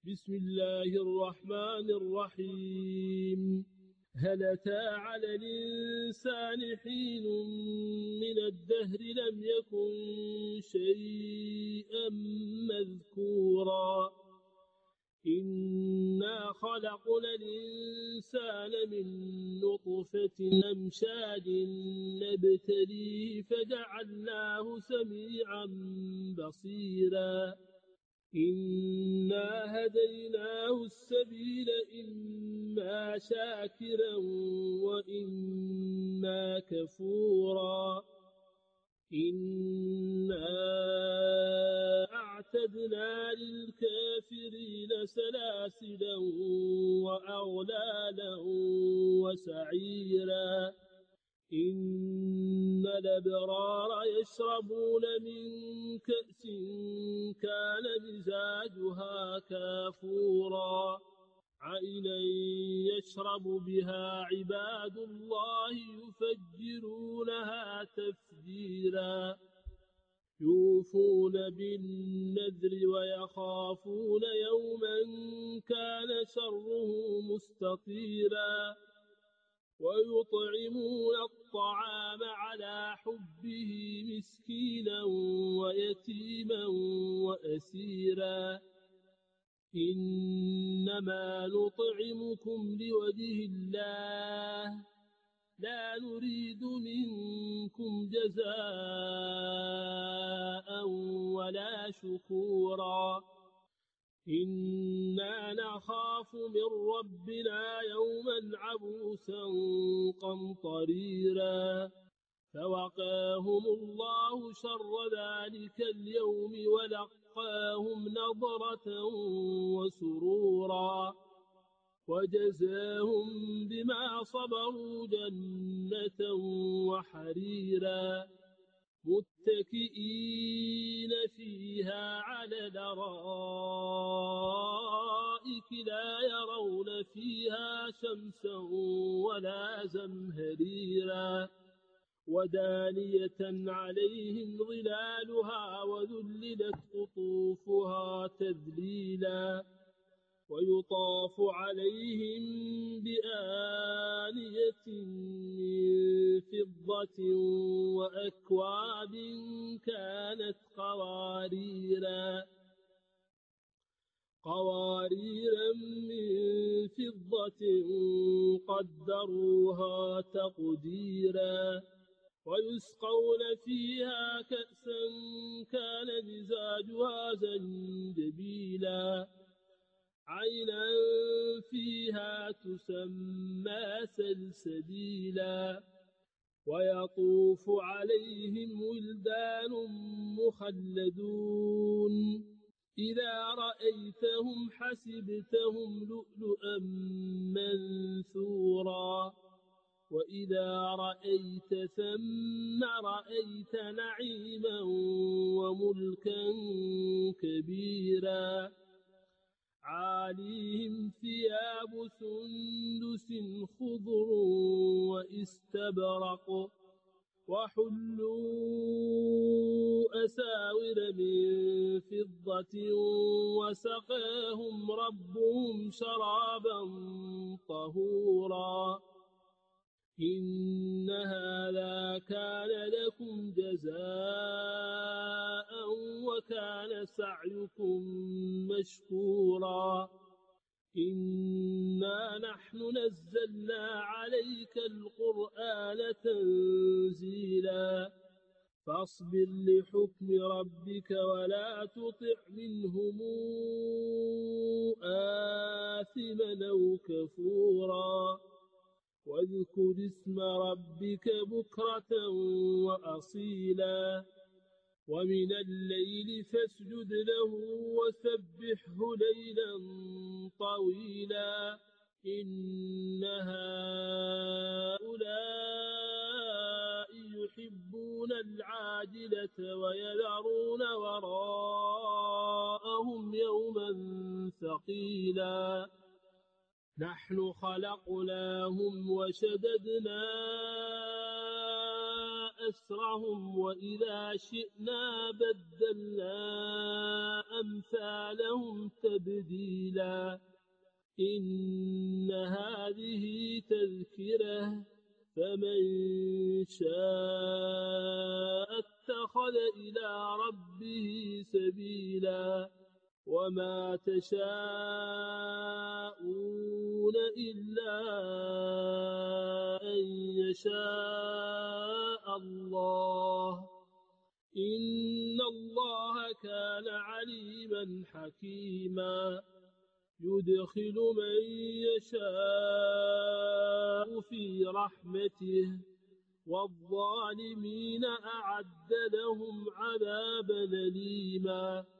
بسم الله الرحمن الرحيم. هل أتى على الإنسان حين من الدهر لم يكن شيئا مذكورا إنا خلقنا الإنسان من نطفة أمشاج نبتليه فجعلناه سميعا بصيرا إنا هديناه السبيل إما شاكرا وإما كفورا إنا أعتدنا للكافرين سلاسلا وأغلالا وسعيرا إن الأبرار يشربون من كأس كان مزاجها كافورا عينا يشرب بها عباد الله يفجرونها تفجيرا يوفون بالنذر ويخافون يوما كان شره مستطيرا ويطعمون الطعام على حبه مسكينا ويتيما وأسيرا إنما نطعمكم لوجه الله لا نريد منكم جزاء ولا شكورا إنا نخاف من ربنا يوما عبوسا قمطريرا فوقاهم الله شر ذلك اليوم ولقاهم نضرة وسرورا وجزاهم بما صبروا جنة وحريرا متكئين فيها على الأرائك لا يرون فيها شمسا ولا زمهريرا ودانية عليهم ظلالها وذللت قطوفها تذليلا ويطاف عليهم بآنية من فضة وأكواب كانت قواريرا من فضة قدروها تقديرا ويسقون فيها كأسا كان مزاجها زنجبيلا عينا فيها تسمى سلسبيلا ويطوف عليهم ولدان مخلدون إذا رأيتهم حسبتهم لؤلؤا منثورا وإذا رأيت ثم رأيت نعيما وملكا كبيرا عاليهم ثياب سندس خضر واستبرق وحلوا أساور من فضة وسقاهم ربهم شرابا طهورا إن هذا كان لكم جزاء وكان سعيكم مشكورا إنا نحن نزلنا عليك القرآن تنزيلا فاصبر لحكم ربك ولا تطع منهم آثما أو كفورا واذكر اسم ربك بكرة وأصيلا ومن الليل فاسجد له وسبحه ليلا طويلا إن هؤلاء يحبون العاجلة ويذرون وراءهم يوما ثقيلا نحن خلقناهم وشددنا أسرهم وإذا شئنا بدلنا أمثالهم تبديلا إن هذه تذكرة فمن شاء اتخذ إلى ربه سبيلا وما تشاءون إلا أن يشاء الله إن الله كان عليما حكيما يدخل من يشاء في رحمته والظالمين أعد لهم عذابا أليما